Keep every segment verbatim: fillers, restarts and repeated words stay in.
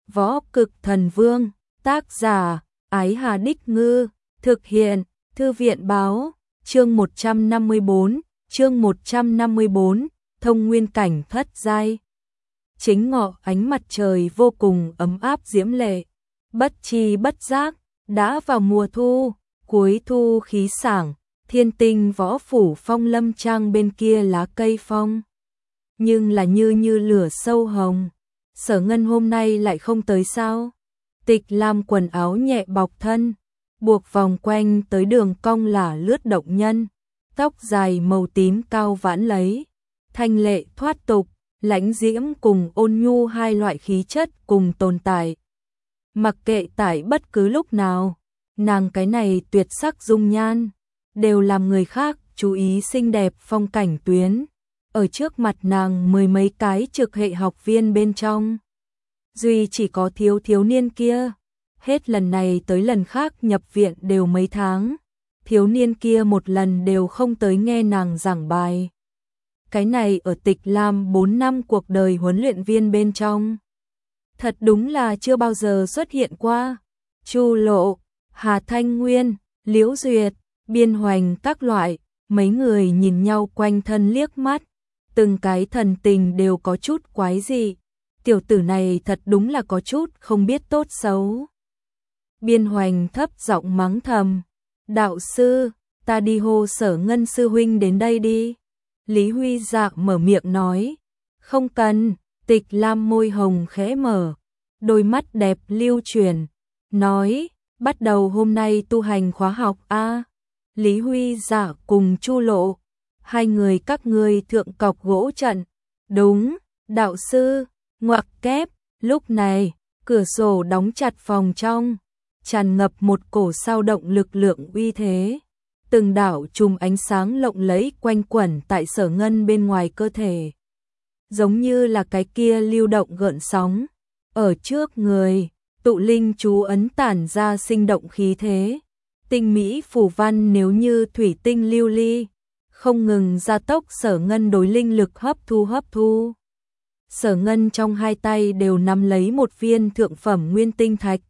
Võ Cực Thần Vương, tác giả, Ái Hà Đích Ngư, thực hiện, Thư viện báo, chương một trăm năm mươi bốn, chương một trăm năm mươi bốn, thông nguyên cảnh thất giai. Chính ngọ ánh mặt trời vô cùng ấm áp diễm lệ, bất chi bất giác, đã vào mùa thu, cuối thu khí sảng, Thiên Tinh Võ Phủ Phong Lâm Trang bên kia lá cây phong. Nhưng là như như lửa sâu hồng. Sở Ngân hôm nay lại không tới sao? Tịch Lam quần áo nhẹ bọc thân, buộc vòng quanh tới đường cong là lướt động nhân, tóc dài màu tím cao vãn lấy, thanh lệ thoát tục, lãnh diễm cùng ôn nhu hai loại khí chất cùng tồn tại. Mặc kệ tại bất cứ lúc nào, nàng cái này tuyệt sắc dung nhan, đều làm người khác chú ý xinh đẹp phong cảnh tuyến. Ở trước mặt nàng mười mấy cái trực hệ học viên bên trong, duy chỉ có thiếu thiếu niên kia, hết lần này tới lần khác nhập viện đều mấy tháng, thiếu niên kia một lần đều không tới nghe nàng giảng bài. Cái này ở Tịch Lam bốn năm cuộc đời huấn luyện viên bên trong, thật đúng là chưa bao giờ xuất hiện qua. Chu Lộ, Hà Thanh Nguyên, Liễu Duyệt, Biên Hoành các loại, mấy người nhìn nhau quanh thân liếc mắt, từng cái thần tình đều có chút quái dị. Tiểu tử này thật đúng là có chút không biết tốt xấu. Biên Hoành thấp giọng mắng thầm, đạo sư, ta đi hô Sở Ngân sư huynh đến đây đi. Lý Huy Dạ mở miệng nói, không cần. Tịch Lam môi hồng khẽ mở, đôi mắt đẹp lưu chuyển, nói, bắt đầu hôm nay tu hành khóa học a. Lý Huy Dạ cùng Chu Lộ, hai người các ngươi thượng cọc gỗ trận. Đúng, đạo sư. Ngoặc kép, lúc này, cửa sổ đóng chặt phòng trong, tràn ngập một cổ sao động lực lượng uy thế. Từng đạo chùm ánh sáng lộng lẫy quanh quẩn tại Sở Ngân bên ngoài cơ thể, giống như là cái kia lưu động gợn sóng. Ở trước người, tụ linh chú ấn tản ra sinh động khí thế. Tinh mỹ phù văn nếu như thủy tinh lưu ly, không ngừng gia tốc Sở Ngân đối linh lực hấp thu hấp thu. Sở Ngân trong hai tay đều nắm lấy một viên thượng phẩm nguyên tinh thạch.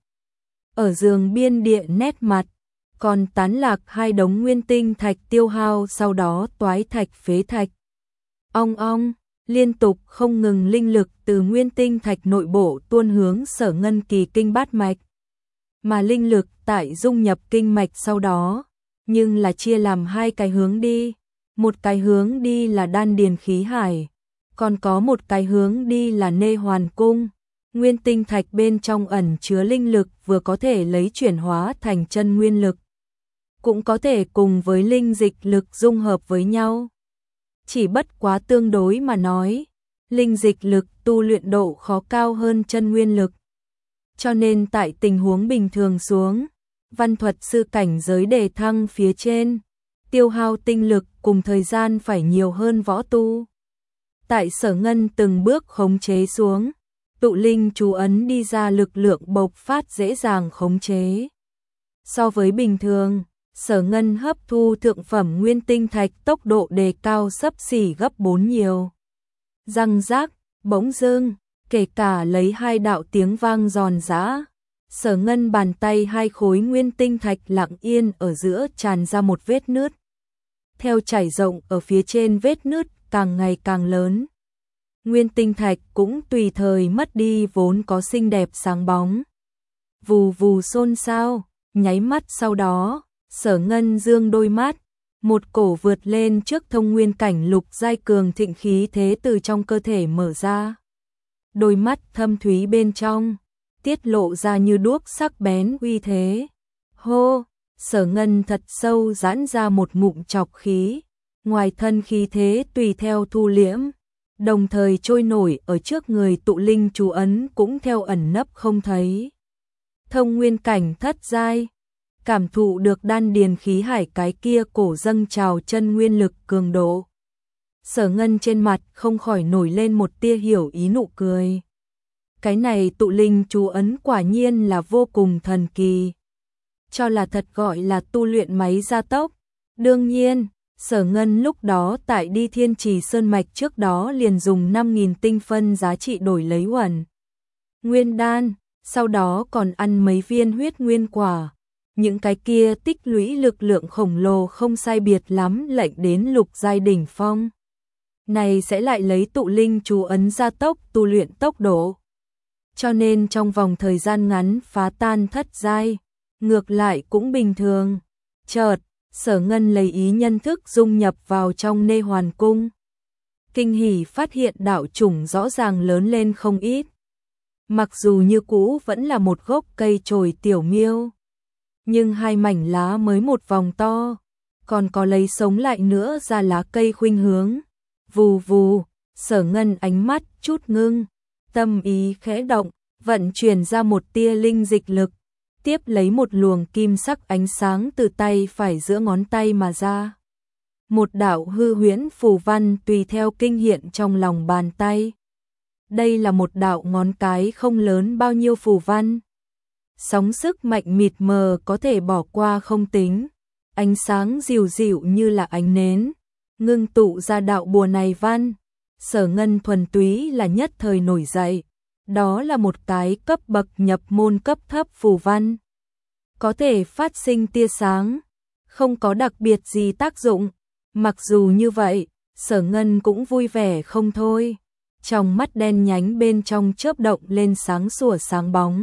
Ở giường biên địa nét mặt, còn tán lạc hai đống nguyên tinh thạch tiêu hao sau đó toái thạch phế thạch. Ong ong, liên tục không ngừng linh lực từ nguyên tinh thạch nội bộ tuôn hướng Sở Ngân kỳ kinh bát mạch. Mà linh lực tại dung nhập kinh mạch sau đó, nhưng là chia làm hai cái hướng đi. Một cái hướng đi là đan điền khí hải, còn có một cái hướng đi là nê hoàn cung. Nguyên tinh thạch bên trong ẩn chứa linh lực vừa có thể lấy chuyển hóa thành chân nguyên lực, cũng có thể cùng với linh dịch lực dung hợp với nhau. Chỉ bất quá tương đối mà nói, linh dịch lực tu luyện độ khó cao hơn chân nguyên lực. Cho nên tại tình huống bình thường xuống, văn thuật sư cảnh giới đề thăng phía trên, tiêu hao tinh lực cùng thời gian phải nhiều hơn võ tu. Tại Sở Ngân từng bước khống chế xuống, tụ linh chú ấn đi ra lực lượng bộc phát dễ dàng khống chế. So với bình thường, Sở Ngân hấp thu thượng phẩm nguyên tinh thạch tốc độ đề cao xấp xỉ gấp bốn nhiều. Răng rác, bỗng dưng, kể cả lấy hai đạo tiếng vang giòn giã, Sở Ngân bàn tay hai khối nguyên tinh thạch lặng yên ở giữa tràn ra một vết nứt. Theo chảy rộng ở phía trên vết nứt càng ngày càng lớn, nguyên tinh thạch cũng tùy thời mất đi vốn có xinh đẹp sáng bóng. Vù vù xôn xao, nháy mắt sau đó, Sở Ngân dương đôi mắt, một cổ vượt lên trước thông nguyên cảnh lục giai cường thịnh khí thế từ trong cơ thể mở ra. Đôi mắt thâm thúy bên trong, tiết lộ ra như đuốc sắc bén uy thế. Hô, Sở Ngân thật sâu giãn ra một ngụm trọc khí, ngoài thân khí thế tùy theo thu liễm, đồng thời trôi nổi ở trước người tụ linh chú ấn cũng theo ẩn nấp không thấy. Thông nguyên cảnh thất giai, cảm thụ được đan điền khí hải cái kia cổ dâng trào chân nguyên lực cường độ. Sở Ngân trên mặt không khỏi nổi lên một tia hiểu ý nụ cười. Cái này tụ linh chú ấn quả nhiên là vô cùng thần kỳ. Cho là thật gọi là tu luyện máy gia tốc. Đương nhiên, Sở Ngân lúc đó tại đi Thiên Trì Sơn Mạch trước đó liền dùng năm nghìn tinh phân giá trị đổi lấy uẩn nguyên đan, sau đó còn ăn mấy viên huyết nguyên quả. Những cái kia tích lũy lực lượng khổng lồ không sai biệt lắm lệnh đến lục giai đỉnh phong. Này sẽ lại lấy tụ linh chú ấn gia tốc tu luyện tốc độ. Cho nên trong vòng thời gian ngắn phá tan thất giai, ngược lại cũng bình thường. Chợt, Sở Ngân lấy ý nhân thức dung nhập vào trong Nê Hoàn Cung. Kinh hỉ phát hiện đạo chủng rõ ràng lớn lên không ít. Mặc dù như cũ vẫn là một gốc cây chồi tiểu miêu, nhưng hai mảnh lá mới một vòng to, còn có lấy sống lại nữa ra lá cây khuynh hướng. Vù vù, Sở Ngân ánh mắt chút ngưng, tâm ý khẽ động, vận chuyển ra một tia linh dịch lực, tiếp lấy một luồng kim sắc ánh sáng từ tay phải giữa ngón tay mà ra. Một đạo hư huyễn phù văn tùy theo kinh hiện trong lòng bàn tay. Đây là một đạo ngón cái không lớn bao nhiêu phù văn. Sóng sức mạnh mịt mờ có thể bỏ qua không tính. Ánh sáng dịu dịu như là ánh nến, ngưng tụ ra đạo bùa này văn. Sở Ngân thuần túy là nhất thời nổi dậy. Đó là một cái cấp bậc nhập môn cấp thấp phù văn. Có thể phát sinh tia sáng, không có đặc biệt gì tác dụng. Mặc dù như vậy, Sở Ngân cũng vui vẻ không thôi. Trong mắt đen nhánh bên trong chớp động lên sáng sủa sáng bóng.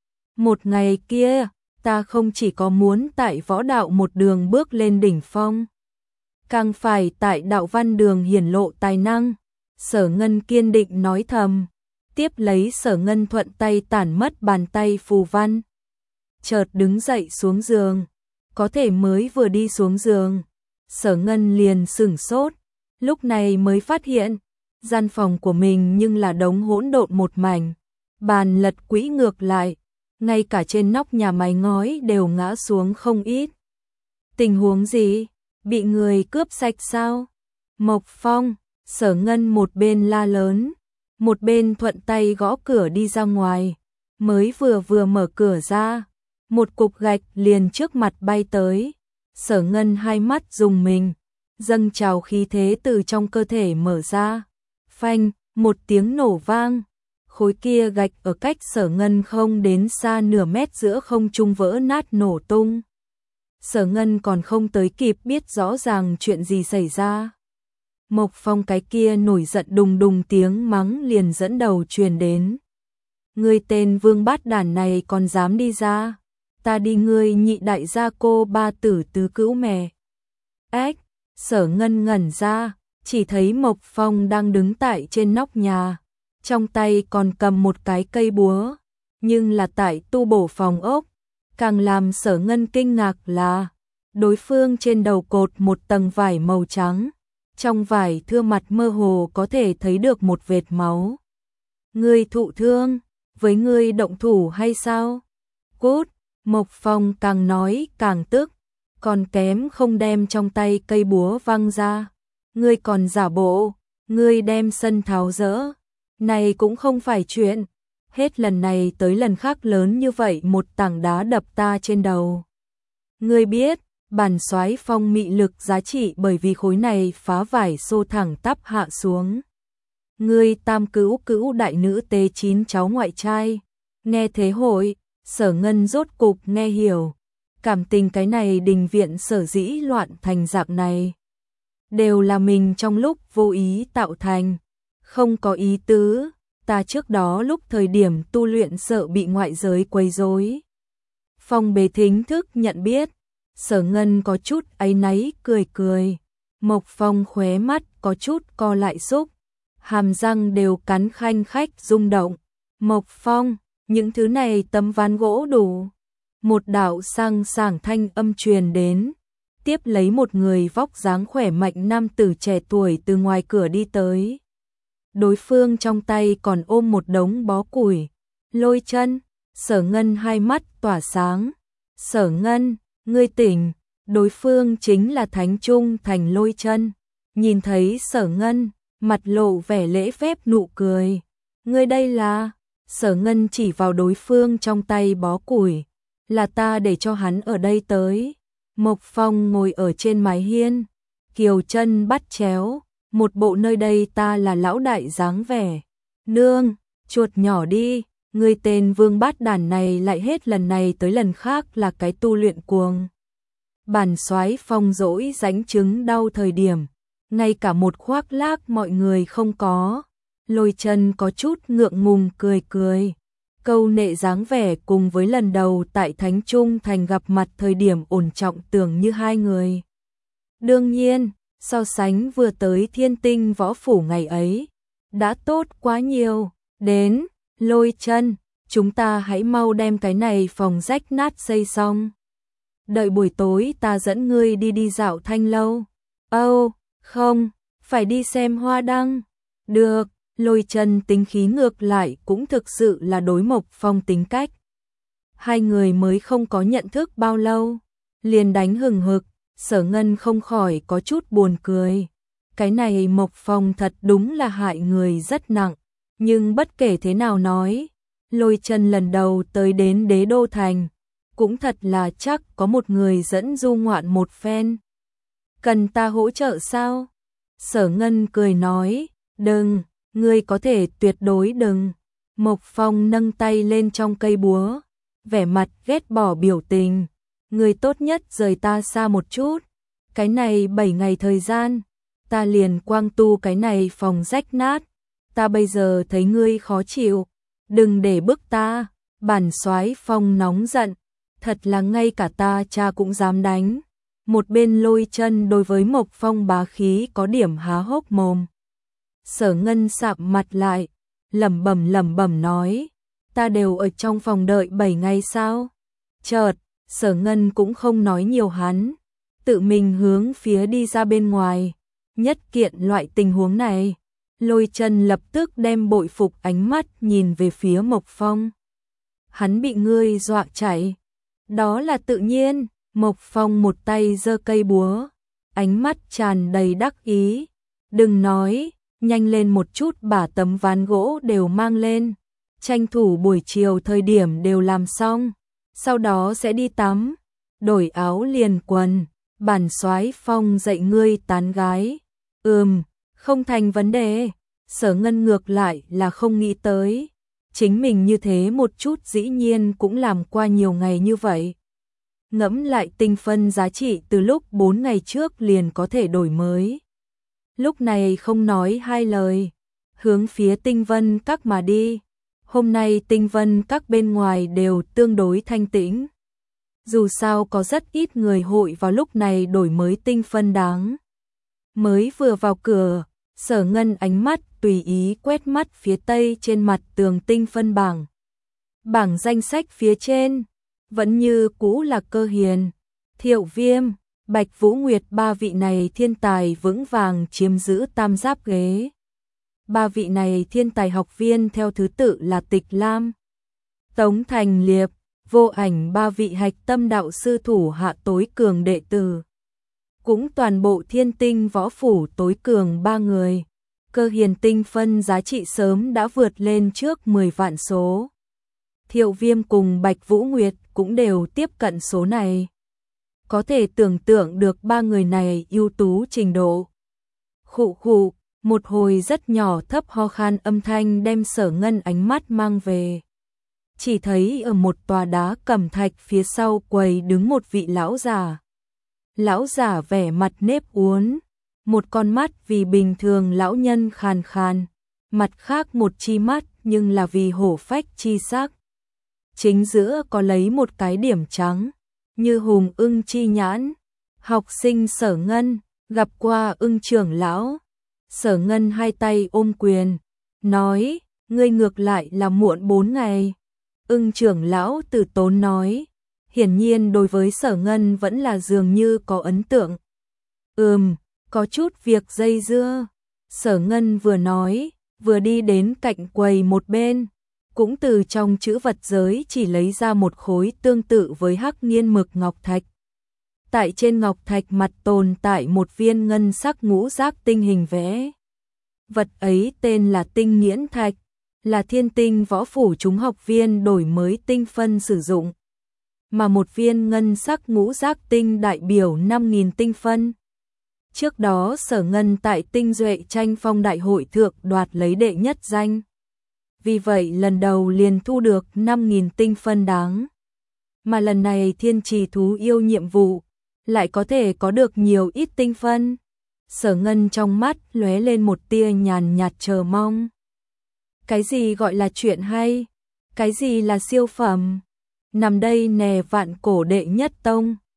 Một ngày kia, ta không chỉ có muốn tại võ đạo một đường bước lên đỉnh phong, càng phải tại đạo văn đường hiển lộ tài năng. Sở Ngân kiên định nói thầm. Tiếp lấy Sở Ngân thuận tay tản mất bàn tay phù văn. Chợt đứng dậy xuống giường. Có thể mới vừa đi xuống giường, Sở Ngân liền sửng sốt. Lúc này mới phát hiện, gian phòng của mình nhưng là đống hỗn độn một mảnh. Bàn lật quỹ ngược lại, ngay cả trên nóc nhà mái ngói đều ngã xuống không ít. Tình huống gì? Bị người cướp sạch sao? Mộc Phong, Sở Ngân một bên la lớn, một bên thuận tay gõ cửa đi ra ngoài. Mới vừa vừa mở cửa ra, một cục gạch liền trước mặt bay tới. Sở Ngân hai mắt rùng mình, dâng trào khí thế từ trong cơ thể mở ra. Phanh, một tiếng nổ vang. Khối kia gạch ở cách Sở Ngân không đến xa nửa mét giữa không trung vỡ nát nổ tung. Sở Ngân còn không tới kịp biết rõ ràng chuyện gì xảy ra. Mộc Phong cái kia nổi giận đùng đùng tiếng mắng liền dẫn đầu truyền đến. Ngươi tên vương bát đản này còn dám đi ra, ta đi ngươi nhị đại gia cô ba tử tứ cữu mè. Ếch, Sở Ngân ngẩn ra, chỉ thấy Mộc Phong đang đứng tại trên nóc nhà, trong tay còn cầm một cái cây búa, nhưng là tại tu bổ phòng ốc. Càng làm Sở Ngân kinh ngạc là, đối phương trên đầu cột một tầng vải màu trắng, trong vải thưa mặt mơ hồ có thể thấy được một vệt máu. Ngươi thụ thương, với ngươi động thủ hay sao? Cút, Mộc Phong càng nói càng tức, còn kém không đem trong tay cây búa văng ra. Ngươi còn giả bộ, ngươi đem sân tháo dỡ, này cũng không phải chuyện. Hết lần này tới lần khác lớn như vậy một tảng đá đập ta trên đầu. Ngươi biết, bản soái phong mị lực giá trị bởi vì khối này phá vải xô thẳng tắp hạ xuống. Ngươi tam cữu cữu đại nữ tế chín cháu ngoại trai. Nghe thế hội, Sở Ngân rốt cục nghe hiểu. Cảm tình cái này đình viện sở dĩ loạn thành dạng này, đều là mình trong lúc vô ý tạo thành, không có ý tứ. Ta trước đó lúc thời điểm tu luyện sợ bị ngoại giới quấy rối. Phong Bế thính thức nhận biết, Sở Ngân có chút áy náy cười cười. Mộc Phong khóe mắt có chút co lại xúc, hàm răng đều cắn khanh khách rung động. Mộc Phong, những thứ này tấm ván gỗ đủ. Một đạo sang sảng thanh âm truyền đến, tiếp lấy một người vóc dáng khỏe mạnh nam tử trẻ tuổi từ ngoài cửa đi tới. Đối phương trong tay còn ôm một đống bó củi. Lôi Chân, Sở Ngân hai mắt tỏa sáng. Sở Ngân, ngươi tỉnh. Đối phương chính là Thánh Trung Thành Lôi Chân. Nhìn thấy Sở Ngân, mặt lộ vẻ lễ phép nụ cười. Ngươi đây là? Sở Ngân chỉ vào đối phương trong tay bó củi. Là ta để cho hắn ở đây tới. Mộc Phong ngồi ở trên mái hiên, kiều chân bắt chéo, một bộ nơi đây ta là lão đại dáng vẻ. Nương, chuột nhỏ đi, Người tên Vương Bát Đản này lại hết lần này tới lần khác là cái tu luyện cuồng. Bản Soái Phong dỗi rãnh trứng đau thời điểm, ngay cả một khoác lác mọi người không có. Lôi Chân có chút ngượng ngùng cười cười. Câu nệ dáng vẻ cùng với lần đầu tại Thánh Trung Thành gặp mặt thời điểm ổn trọng tưởng như hai người. Đương nhiên, so sánh vừa tới Thiên Tinh Võ Phủ ngày ấy, đã tốt quá nhiều. Đến, Lôi Chân, chúng ta hãy mau đem cái này phòng rách nát xây xong. Đợi buổi tối ta dẫn ngươi đi đi dạo Thanh lâu. Âu, oh, không, phải đi xem hoa đăng. Được, Lôi Chân tính khí ngược lại cũng thực sự là đối Mộc Phong tính cách. Hai người mới không có nhận thức bao lâu, liền đánh hừng hực, Sở Ngân không khỏi có chút buồn cười. Cái này Mộc Phong thật đúng là hại người rất nặng, nhưng bất kể thế nào nói, Lôi Chân lần đầu tới đến Đế Đô Thành, cũng thật là chắc có một người dẫn du ngoạn một phen. Cần ta hỗ trợ sao? Sở Ngân cười nói, đừng, ngươi có thể tuyệt đối đừng. Mộc Phong nâng tay lên trong cây búa, vẻ mặt ghét bỏ biểu tình. Ngươi tốt nhất rời ta xa một chút. Cái này bảy ngày thời gian, ta liền quang tu cái này phòng rách nát. Ta bây giờ thấy ngươi khó chịu, đừng để bức ta. Bản Soái Phong nóng giận, thật là ngay cả ta cha cũng dám đánh. Một bên Lôi Chân đối với Mộc Phong bá khí có điểm há hốc mồm. Sở Ngân sạm mặt lại, lẩm bẩm lẩm bẩm nói, ta đều ở trong phòng đợi bảy ngày sao? Chợt, Sở Ngân cũng không nói nhiều hắn, tự mình hướng phía đi ra bên ngoài. Nhất kiện loại tình huống này, Lôi Chân lập tức đem bội phục ánh mắt nhìn về phía Mộc Phong. Hắn bị ngươi dọa chạy. Đó là tự nhiên. Mộc Phong một tay giơ cây búa, ánh mắt tràn đầy đắc ý. Đừng nói, nhanh lên một chút, bả tấm ván gỗ đều mang lên, tranh thủ buổi chiều thời điểm đều làm xong, sau đó sẽ đi tắm, đổi áo liền quần. Bản Soái Phong dạy ngươi tán gái. Ừm, không thành vấn đề. Sở Ngân ngược lại là không nghĩ tới, chính mình như thế một chút dĩ nhiên cũng làm qua nhiều ngày như vậy. Ngẫm lại tinh phân giá trị từ lúc bốn ngày trước liền có thể đổi mới. Lúc này không nói hai lời, hướng phía Tinh Vân Các mà đi. Hôm nay Tinh Vân Các bên ngoài đều tương đối thanh tĩnh. Dù sao có rất ít người hội vào lúc này đổi mới tinh phân đáng. Mới vừa vào cửa, Sở Ngân ánh mắt tùy ý quét mắt phía tây trên mặt tường tinh phân bảng. Bảng danh sách phía trên vẫn như cũ là Cơ Hiền, Thiệu Viêm, Bạch Vũ Nguyệt, ba vị này thiên tài vững vàng chiếm giữ tam giáp ghế. Ba vị này thiên tài học viên theo thứ tự là Tịch Lam, Tống Thành Liệp, Vô Ảnh, ba vị hạch tâm đạo sư thủ hạ tối cường đệ tử. Cũng toàn bộ Thiên Tinh Võ Phủ tối cường ba người. Cơ Hiền tinh phân giá trị sớm đã vượt lên trước mười vạn số. Thiệu Viêm cùng Bạch Vũ Nguyệt cũng đều tiếp cận số này. Có thể tưởng tượng được ba người này ưu tú trình độ. Khụ khụ, một hồi rất nhỏ thấp ho khan âm thanh đem Sở Ngân ánh mắt mang về. Chỉ thấy ở một tòa đá cẩm thạch phía sau quầy đứng một vị lão già. Lão già vẻ mặt nếp uốn, một con mắt vì bình thường lão nhân khàn khàn, mặt khác một chi mắt nhưng là vì hổ phách chi sắc. Chính giữa có lấy một cái điểm trắng, như hùng ưng chi nhãn. Học sinh Sở Ngân, gặp qua Ưng trưởng lão. Sở Ngân hai tay ôm quyền, nói, ngươi ngược lại là muộn bốn ngày. Ưng trưởng lão từ tốn nói, hiển nhiên đối với Sở Ngân vẫn là dường như có ấn tượng. Ừm, có chút việc dây dưa. Sở Ngân vừa nói, vừa đi đến cạnh quầy một bên, cũng từ trong chữ vật giới chỉ lấy ra một khối tương tự với hắc nghiên mực ngọc thạch. Tại trên ngọc thạch mặt tồn tại một viên ngân sắc ngũ giác tinh hình vẽ. Vật ấy tên là Tinh Nghiễn Thạch, là Thiên Tinh Võ Phủ chúng học viên đổi mới tinh phân sử dụng. Mà một viên ngân sắc ngũ giác tinh đại biểu năm nghìn tinh phân. Trước đó Sở Ngân tại Tinh Duệ tranh phong đại hội thượng đoạt lấy đệ nhất danh. vì vậy lần đầu liền thu được năm nghìn tinh phân đáng. Mà lần này thiên trì thú yêu nhiệm vụ, lại có thể có được nhiều ít tinh phân. Sở Ngân trong mắt lóe lên một tia nhàn nhạt chờ mong. Cái gì gọi là chuyện hay? Cái gì là siêu phẩm? Nằm đây nè vạn cổ đệ nhất tông.